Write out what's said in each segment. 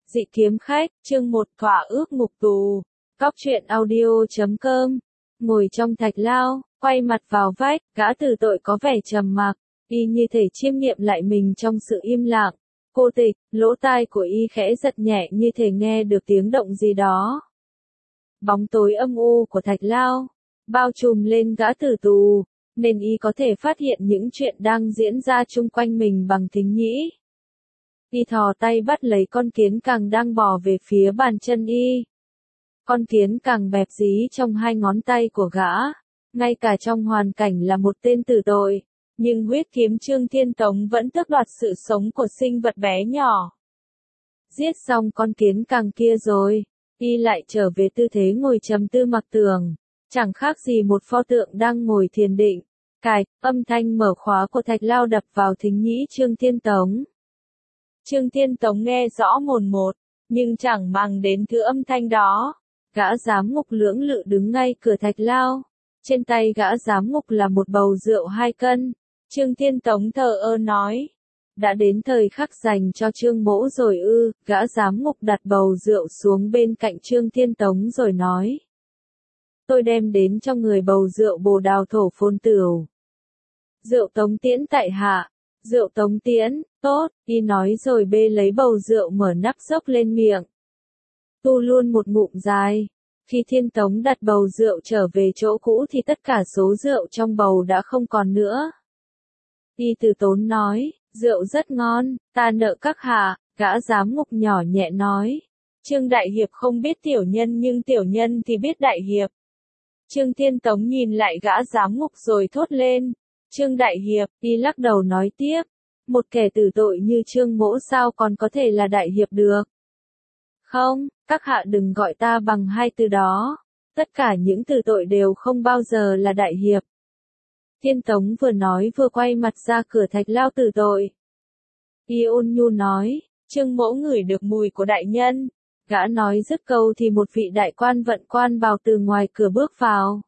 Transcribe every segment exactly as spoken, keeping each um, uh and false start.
Dị kiếm khách, chương một thỏa ước ngục tù. Cóc truyện audio chấm com. Ngồi trong thạch lao, quay mặt vào vách, gã tử tội có vẻ trầm mặc, y như thể chiêm nghiệm lại mình trong sự im lặng. Cô tịch, lỗ tai của y khẽ giật nhẹ như thể nghe được tiếng động gì đó. Bóng tối âm u của thạch lao, bao trùm lên gã tử tù, nên y có thể phát hiện những chuyện đang diễn ra chung quanh mình bằng thính nhĩ. Y thò tay bắt lấy con kiến càng đang bò về phía bàn chân y. Con kiến càng bẹp dí trong hai ngón tay của gã, ngay cả trong hoàn cảnh là một tên tử tội, nhưng huyết kiếm Trương Thiên Tống vẫn tước đoạt sự sống của sinh vật bé nhỏ. Giết xong con kiến càng kia rồi, y lại trở về tư thế ngồi trầm tư mặc tường, chẳng khác gì một pho tượng đang ngồi thiền định. Cạch, âm thanh mở khóa của thạch lao đập vào thính nhĩ Trương Thiên Tống. Trương Thiên Tống nghe rõ mồn một, nhưng chẳng màng đến thứ âm thanh đó. Gã giám ngục lưỡng lự đứng ngay cửa thạch lao. Trên tay gã giám ngục là một bầu rượu hai cân. Trương Thiên Tống thờ ơ nói. Đã đến thời khắc dành cho Trương Mỗ rồi ư. Gã giám ngục đặt bầu rượu xuống bên cạnh Trương Thiên Tống rồi nói. Tôi đem đến cho người bầu rượu bồ đào thổ phồn tửu. Rượu Tống tiễn tại hạ. Rượu Tống tiễn, tốt, y nói rồi bê lấy bầu rượu mở nắp dốc lên miệng. Tu luôn một ngụm dài. Khi Thiên Tống đặt bầu rượu trở về chỗ cũ thì tất cả số rượu trong bầu đã không còn nữa. Y từ tốn nói, rượu rất ngon, ta nợ các hạ, gã giám ngục nhỏ nhẹ nói. Trương Đại Hiệp không biết tiểu nhân nhưng tiểu nhân thì biết Đại Hiệp. Trương Thiên Tống nhìn lại gã giám ngục rồi thốt lên. Trương Đại Hiệp, y lắc đầu nói tiếp. Một kẻ tử tội như Trương Mỗ sao còn có thể là Đại Hiệp được? Không, các hạ đừng gọi ta bằng hai từ đó. Tất cả những tử tội đều không bao giờ là Đại Hiệp. Thiên Tống vừa nói vừa quay mặt ra cửa thạch lao tử tội. Y ôn nhu nói, Trương Mỗ ngửi được mùi của đại nhân. Gã nói dứt câu thì một vị đại quan vận quan bào từ ngoài cửa bước vào.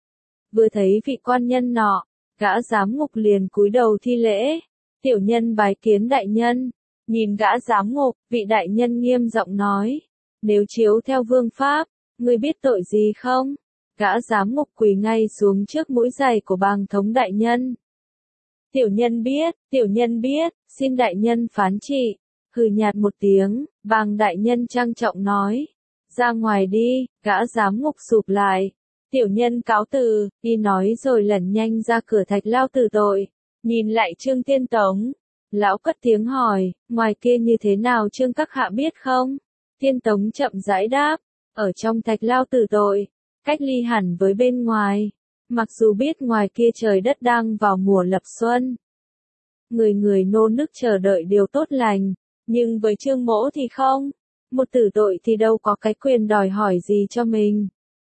Vừa thấy vị quan nhân nọ, gã giám ngục liền cúi đầu thi lễ. Tiểu nhân bái kiến đại nhân. Nhìn gã giám ngục, vị đại nhân nghiêm giọng nói. Nếu chiếu theo vương pháp, ngươi biết tội gì không? Gã giám ngục quỳ ngay xuống trước mũi giày của bàng thống đại nhân. Tiểu nhân biết, tiểu nhân biết, xin đại nhân phán trị. Hừ nhạt một tiếng, bàng đại nhân trang trọng nói. Ra ngoài đi, gã giám ngục sụp lại. Tiểu nhân cáo từ, y nói rồi lẩn nhanh ra cửa thạch lao tử tội. Nhìn lại Trương Thiên Tống. Lão cất tiếng hỏi, ngoài kia như thế nào Trương các hạ biết không? Thiên Tống chậm rãi đáp, ở trong thạch lao tử tội, cách ly hẳn với bên ngoài. Mặc dù biết ngoài kia trời đất đang vào mùa lập xuân. Người người nô nức chờ đợi điều tốt lành, nhưng với Trương Mỗ thì không. Một tử tội thì đâu có cái quyền đòi hỏi gì cho mình.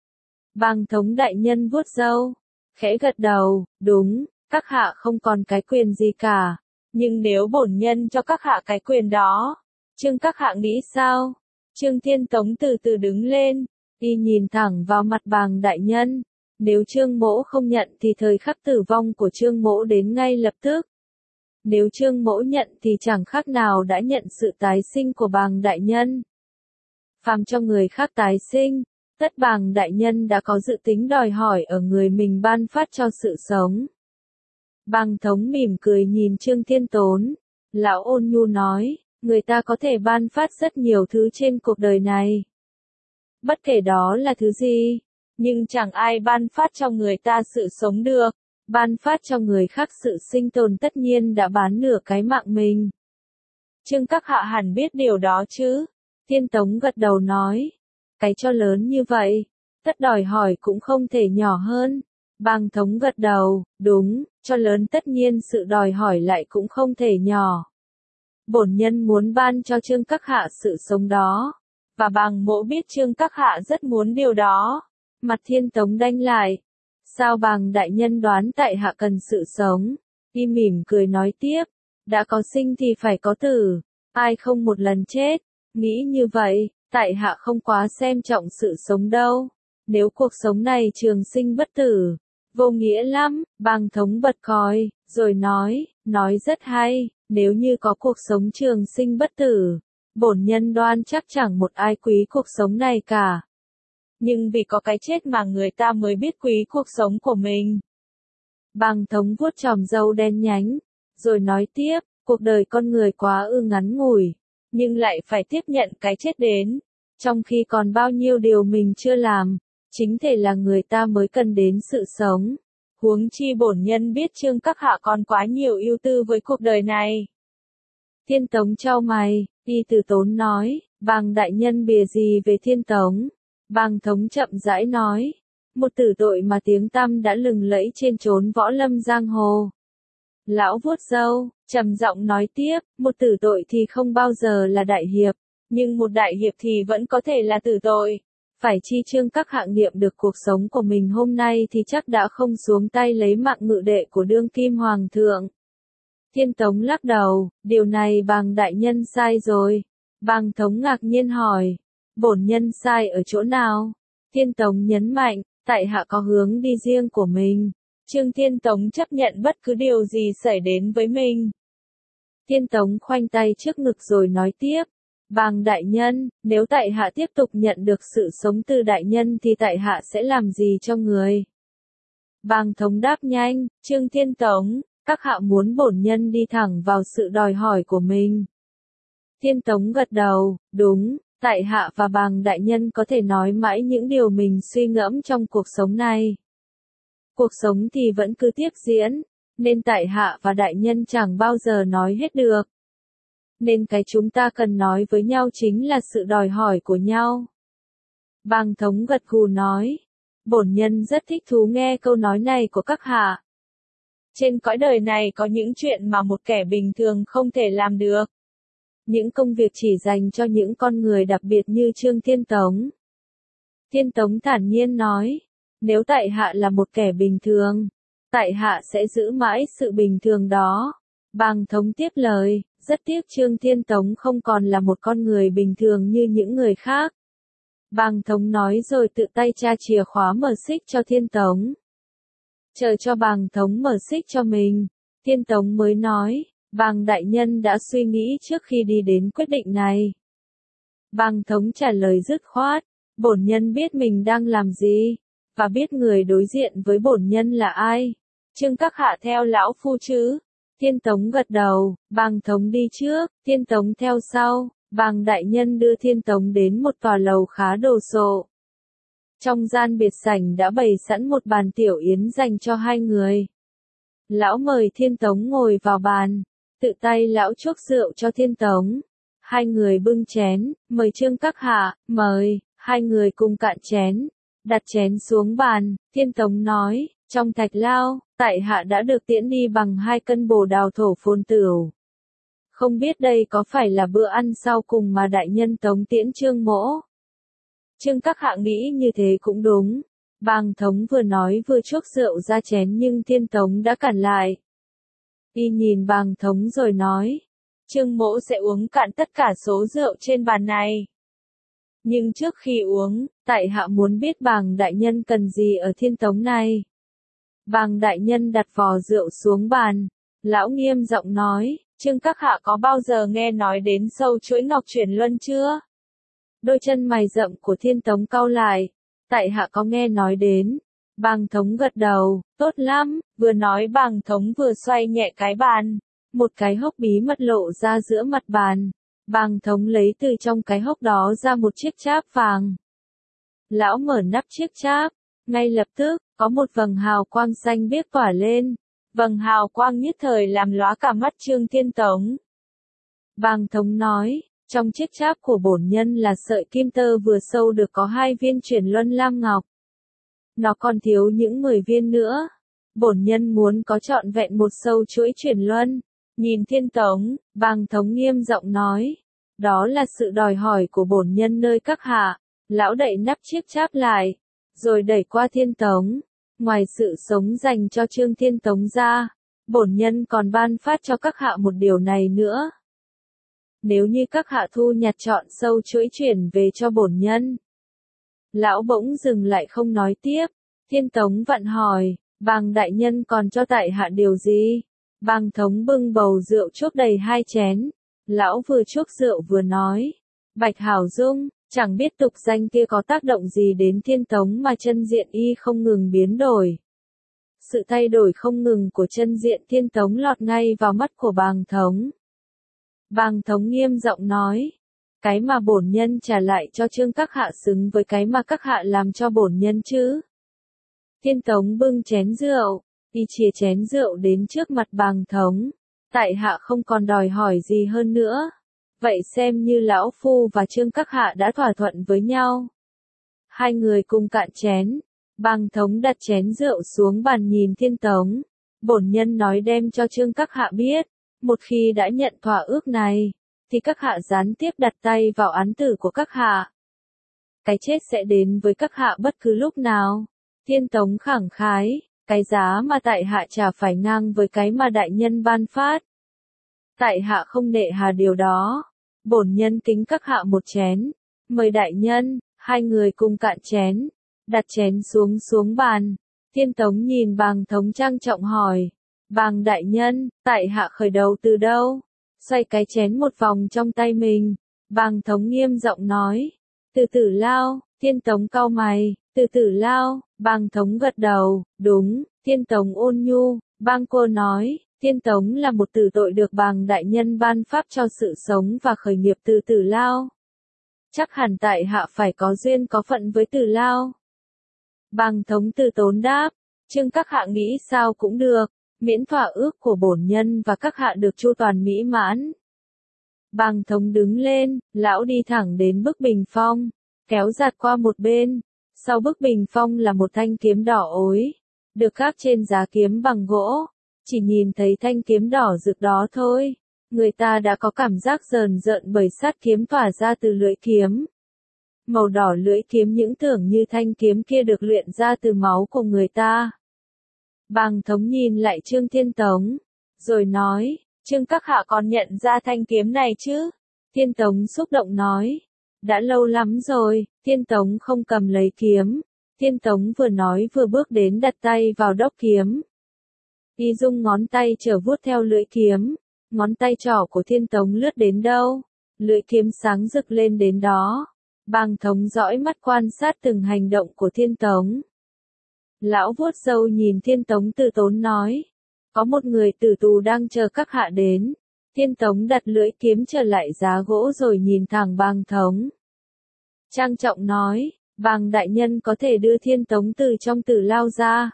Bàng thống đại nhân vuốt râu, khẽ gật đầu, đúng, các hạ không còn cái quyền gì cả. Nhưng nếu bổn nhân cho các hạ cái quyền đó, Trương các hạ nghĩ sao? Trương Thiên Tống từ từ đứng lên, y nhìn thẳng vào mặt bàng đại nhân. Nếu Trương Mỗ không nhận thì thời khắc tử vong của Trương Mỗ đến ngay lập tức. Nếu Trương Mỗ nhận thì chẳng khác nào đã nhận sự tái sinh của bàng đại nhân. Phàm cho người khác tái sinh, tất bàng đại nhân đã có dự tính đòi hỏi ở người mình ban phát cho sự sống. Bàng thống mỉm cười nhìn Trương Thiên Tốn. Lão ôn nhu nói, người ta có thể ban phát rất nhiều thứ trên cuộc đời này. Bất kể đó là thứ gì, nhưng chẳng ai ban phát cho người ta sự sống được. Ban phát cho người khác sự sinh tồn tất nhiên đã bán nửa cái mạng mình. Trương các hạ hẳn biết điều đó chứ? Thiên Tống gật đầu nói. Cái cho lớn như vậy, tất đòi hỏi cũng không thể nhỏ hơn. Bàng thống gật đầu, đúng, cho lớn tất nhiên sự đòi hỏi lại cũng không thể nhỏ. Bổn nhân muốn ban cho Trương các hạ sự sống đó. Và bàng mỗ biết Trương các hạ rất muốn điều đó. Mặt Thiên Tống đanh lại. Sao bàng đại nhân đoán tại hạ cần sự sống? Y mỉm cười nói tiếp. Đã có sinh thì phải có tử. Ai không một lần chết. Nghĩ như vậy, tại hạ không quá xem trọng sự sống đâu. Nếu cuộc sống này trường sinh bất tử, vô nghĩa lắm. Bàng thống bật còi, rồi nói, nói rất hay. Nếu như có cuộc sống trường sinh bất tử, Bổn nhân đoan chắc chẳng một ai quý cuộc sống này cả. Nhưng vì có cái chết mà người ta mới biết quý cuộc sống của mình. Bàng thống vuốt chòm râu đen nhánh, rồi nói tiếp, cuộc đời con người quá ư ngắn ngủi, nhưng lại phải tiếp nhận cái chết đến, trong khi còn bao nhiêu điều mình chưa làm, chính thể là người ta mới cần đến sự sống. Huống chi bổn nhân biết Trương các hạ còn quá nhiều ưu tư với cuộc đời này. Thiên Tống chau mày, Y Từ Tốn nói, Bàng đại nhân bìa gì về Thiên Tống? Bàng thống chậm rãi nói, một tử tội mà tiếng tăm đã lừng lẫy trên chốn võ lâm giang hồ. Lão vuốt râu, trầm giọng nói tiếp, một tử tội thì không bao giờ là đại hiệp, nhưng một đại hiệp thì vẫn có thể là tử tội. Phải chi Trương các hạ nghiệm được cuộc sống của mình hôm nay thì chắc đã không xuống tay lấy mạng ngự đệ của đương kim hoàng thượng. Thiên Tống lắc đầu, điều này Bàng đại nhân sai rồi. Bàng thống ngạc nhiên hỏi, bổn nhân sai ở chỗ nào? Thiên Tống nhấn mạnh, tại hạ có hướng đi riêng của mình. Trương Thiên Tống chấp nhận bất cứ điều gì xảy đến với mình. Thiên Tống khoanh tay trước ngực rồi nói tiếp, Bàng đại nhân, nếu tại hạ tiếp tục nhận được sự sống từ đại nhân thì tại hạ sẽ làm gì cho người? Bàng thống đáp nhanh, Trương Thiên Tống, các hạ muốn bổn nhân đi thẳng vào sự đòi hỏi của mình. Thiên Tống gật đầu, đúng, tại hạ và Bàng đại nhân có thể nói mãi những điều mình suy ngẫm trong cuộc sống này. Cuộc sống thì vẫn cứ tiếp diễn, nên tại hạ và đại nhân chẳng bao giờ nói hết được. Nên cái chúng ta cần nói với nhau chính là sự đòi hỏi của nhau. Bàng thống gật gù nói, bổn nhân rất thích thú nghe câu nói này của các hạ. Trên cõi đời này có những chuyện mà một kẻ bình thường không thể làm được. Những công việc chỉ dành cho những con người đặc biệt như Trương Thiên Tống. Thiên Tống thản nhiên nói, nếu tại hạ là một kẻ bình thường, tại hạ sẽ giữ mãi sự bình thường đó. Bàng thống tiếp lời, rất tiếc Trương Thiên Tống không còn là một con người bình thường như những người khác. Bàng thống nói rồi tự tay tra chìa khóa mở xích cho Thiên Tống. Chờ cho Bàng thống mở xích cho mình, Thiên Tống mới nói, Bàng đại nhân đã suy nghĩ trước khi đi đến quyết định này. Bàng thống trả lời dứt khoát, bổn nhân biết mình đang làm gì, và biết người đối diện với bổn nhân là ai. Trương các hạ theo lão phu chứ? Thiên Tống gật đầu, Bàng thống đi trước, Thiên Tống theo sau. Bàng đại nhân đưa Thiên Tống đến một tòa lầu khá đồ sộ. Trong gian biệt sảnh đã bày sẵn một bàn tiểu yến dành cho hai người. Lão mời Thiên Tống ngồi vào bàn, tự tay lão chuốc rượu cho Thiên Tống. Hai người bưng chén, mời Trương các hạ, mời, hai người cùng cạn chén, đặt chén xuống bàn. Thiên Tống nói, trong thạch lao, tại hạ đã được tiễn đi bằng hai cân bồ đào thổ phồn tửu. Không biết đây có phải là bữa ăn sau cùng mà đại nhân Tống tiễn Trương mỗ? Trương các hạ nghĩ như thế cũng đúng. Bàng thống vừa nói vừa chuốc rượu ra chén nhưng Thiên Tống đã cản lại. Y nhìn Bàng thống rồi nói, Trương mỗ sẽ uống cạn tất cả số rượu trên bàn này. Nhưng trước khi uống, tại hạ muốn biết Bàng đại nhân cần gì ở Thiên Tống này. Bàng đại nhân đặt vò rượu xuống bàn, lão nghiêm giọng nói, Trương các hạ có bao giờ nghe nói đến sâu chuỗi ngọc chuyển luân chưa? Đôi chân mày rậm của Thiên Tống cau lại, tại hạ có nghe nói đến. Bàng thống gật đầu, tốt lắm, vừa nói Bàng thống vừa xoay nhẹ cái bàn. Một cái hốc bí mật lộ ra giữa mặt bàn. Bàng thống lấy từ trong cái hốc đó ra một chiếc cháp vàng. Lão mở nắp chiếc cháp, ngay lập tức, có một vầng hào quang xanh biếc tỏa lên. Vầng hào quang nhất thời làm lóa cả mắt Trương Thiên Tống. Bàng thống nói, trong chiếc cháp của bổn nhân là sợi kim tơ vừa sâu được có hai viên chuyển luân lam ngọc. Nó còn thiếu những mười viên nữa. Bổn nhân muốn có trọn vẹn một sâu chuỗi chuyển luân. Nhìn Thiên Tống, Bàng thống nghiêm giọng nói, đó là sự đòi hỏi của bổn nhân nơi các hạ. Lão đậy nắp chiếc cháp lại, rồi đẩy qua Thiên Tống. Ngoài sự sống dành cho Trương Thiên Tống ra, bổn nhân còn ban phát cho các hạ một điều này nữa. Nếu như các hạ thu nhặt trọn sâu chuỗi chuyển về cho bổn nhân. Lão bỗng dừng lại không nói tiếp. Thiên Tống vặn hỏi, Bàng đại nhân còn cho tại hạ điều gì? Bàng thống bưng bầu rượu chốt đầy hai chén. Lão vừa chuốc rượu vừa nói. Bạch Hảo Dung, chẳng biết tục danh kia có tác động gì đến Thiên Tống mà chân diện y không ngừng biến đổi. Sự thay đổi không ngừng của chân diện Thiên Tống lọt ngay vào mắt của Bàng Thống. Bàng Thống nghiêm giọng nói. Cái mà bổn nhân trả lại cho Trương các hạ xứng với cái mà các hạ làm cho bổn nhân chứ. Thiên Tống bưng chén rượu, y chìa chén rượu đến trước mặt Bàng Thống. Tại hạ không còn đòi hỏi gì hơn nữa. Vậy xem như lão phu và Trương các hạ đã thỏa thuận với nhau. Hai người cùng cạn chén. Bàng Thống đặt chén rượu xuống bàn nhìn Thiên Tống. Bổn nhân nói đem cho Trương các hạ biết. Một khi đã nhận thỏa ước này, thì các hạ gián tiếp đặt tay vào án tử của các hạ. Cái chết sẽ đến với các hạ bất cứ lúc nào. Thiên Tống khẳng khái, cái giá mà tại hạ trả phải ngang với cái mà đại nhân ban phát. Tại hạ không nệ hà điều đó. Bổn nhân kính các hạ một chén. Mời đại nhân, hai người cùng cạn chén. Đặt chén xuống xuống bàn. Thiên Tống nhìn Bàng Thống trang trọng hỏi. Bàng đại nhân, tại hạ khởi đầu từ đâu? Xoay cái chén một vòng trong tay mình. Bàng Thống nghiêm giọng nói. Từ Tử Lao. Thiên Tống cau mày. Từ Tử Lao. Bàng Thống gật đầu. Đúng. Thiên Tống ôn nhu. Bang cô nói. Thiên Tống là một tử tội được Bàng đại nhân ban pháp cho sự sống và khởi nghiệp từ Tử Lao. Chắc hẳn tại hạ phải có duyên có phận với Tử Lao. Bàng Thống từ tốn đáp. Trương các hạ nghĩ sao cũng được. Miễn thỏa ước của bổn nhân và các hạ được chu toàn mỹ mãn. Bàng Thống đứng lên, lão đi thẳng đến bức bình phong, kéo giạt qua một bên. Sau bức bình phong là một thanh kiếm đỏ ối, được khắc trên giá kiếm bằng gỗ. Chỉ nhìn thấy thanh kiếm đỏ rực đó thôi, người ta đã có cảm giác rờn rợn bởi sát kiếm tỏa ra từ lưỡi kiếm. Màu đỏ lưỡi kiếm những tưởng như thanh kiếm kia được luyện ra từ máu của người ta. Bàng Thống nhìn lại Trương Thiên Tống, rồi nói, Trương các hạ còn nhận ra thanh kiếm này chứ? Thiên Tống xúc động nói, đã lâu lắm rồi. Thiên Tống không cầm lấy kiếm. Thiên Tống vừa nói vừa bước đến đặt tay vào đốc kiếm. Y dung ngón tay trở vuốt theo lưỡi kiếm, ngón tay trỏ của Thiên Tống lướt đến đâu, lưỡi kiếm sáng rực lên đến đó. Bàng Thống dõi mắt quan sát từng hành động của Thiên Tống. Lão vuốt râu nhìn Thiên Tống từ tốn nói, có một người tử tù đang chờ các hạ đến. Thiên Tống đặt lưỡi kiếm trở lại giá gỗ rồi nhìn thẳng Bàng Thống. Trang trọng nói, Bàng đại nhân có thể đưa Thiên Tống từ trong Tử Lao ra.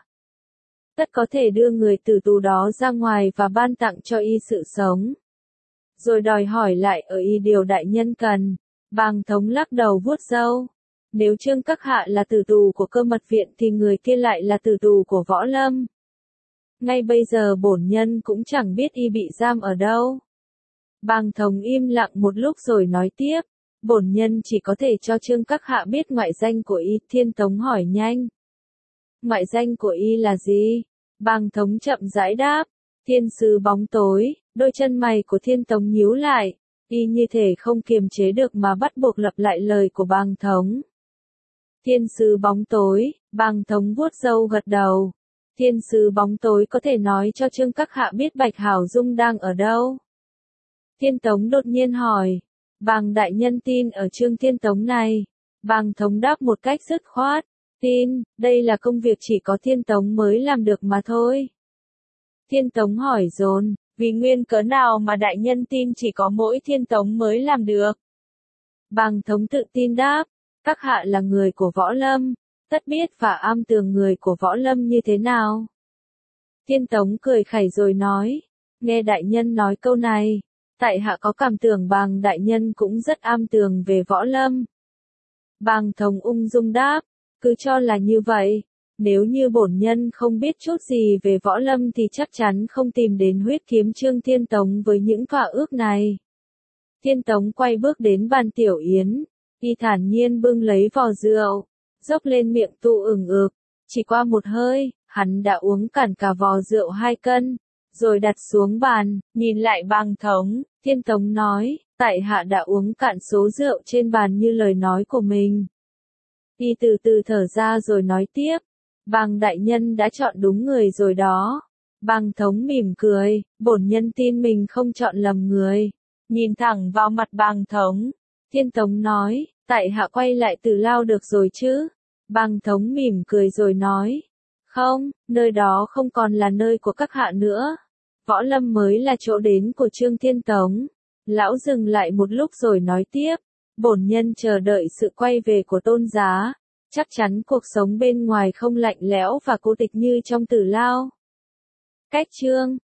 Tất có thể đưa người tử tù đó ra ngoài và ban tặng cho y sự sống. Rồi đòi hỏi lại ở y điều đại nhân cần. Bàng Thống lắc đầu vuốt râu. Nếu Trương các hạ là tử tù của Cơ Mật Viện thì người kia lại là tử tù của Võ Lâm. Ngay bây giờ bổn nhân cũng chẳng biết y bị giam ở đâu. Bàng Thống im lặng một lúc rồi nói tiếp. Bổn nhân chỉ có thể cho Trương các hạ biết ngoại danh của y. Thiên Tống hỏi nhanh. Ngoại danh của y là gì? Bàng Thống chậm rãi đáp. Thiên sứ bóng tối. Đôi chân mày của Thiên Tống nhíu lại. Y như thể không kiềm chế được mà bắt buộc lặp lại lời của Bàng Thống. Thiên sứ bóng tối. Bàng Thống vuốt râu gật đầu. Thiên sứ bóng tối có thể nói cho Trương các hạ biết Bạch Hảo Dung đang ở đâu? Thiên Tống đột nhiên hỏi. Bàng đại nhân tin ở Trương Thiên Tống này. Bàng Thống đáp một cách dứt khoát. Tin, đây là công việc chỉ có Thiên Tống mới làm được mà thôi. Thiên Tống hỏi dồn, vì nguyên cớ nào mà đại nhân tin chỉ có mỗi Thiên Tống mới làm được? Bàng Thống tự tin đáp, các hạ là người của Võ Lâm, tất biết và am tường người của Võ Lâm như thế nào. Thiên Tống cười khẩy rồi nói, nghe đại nhân nói câu này, tại hạ có cảm tưởng Bàng đại nhân cũng rất am tường về Võ Lâm. Bàng Thống ung dung đáp, cứ cho là như vậy, nếu như bổn nhân không biết chút gì về Võ Lâm thì chắc chắn không tìm đến huyết kiếm Trương Thiên Tống với những thỏa ước này. Thiên Tống quay bước đến bàn tiểu yến, y thản nhiên bưng lấy vò rượu, dốc lên miệng tụ ửng ực, chỉ qua một hơi, hắn đã uống cạn cả vò rượu hai cân, rồi đặt xuống bàn, nhìn lại Bàng Thống, Thiên Tống nói, tại hạ đã uống cạn số rượu trên bàn như lời nói của mình. Y từ từ thở ra rồi nói tiếp, Bàng đại nhân đã chọn đúng người rồi đó. Bàng Thống mỉm cười, bổn nhân tin mình không chọn lầm người. nhìn thẳng vào mặt Bàng Thống. Thiên Tống nói, tại hạ quay lại Tử Lao được rồi chứ? Bàng Thống mỉm cười rồi nói, không, nơi đó không còn là nơi của các hạ nữa. Võ Lâm mới là chỗ đến của Trương Thiên Tống. Lão dừng lại một lúc rồi nói tiếp, bổn nhân chờ đợi sự quay về của Tôn giá. Chắc chắn cuộc sống bên ngoài không lạnh lẽo và cô tịch như trong Tử Lao. Cách chương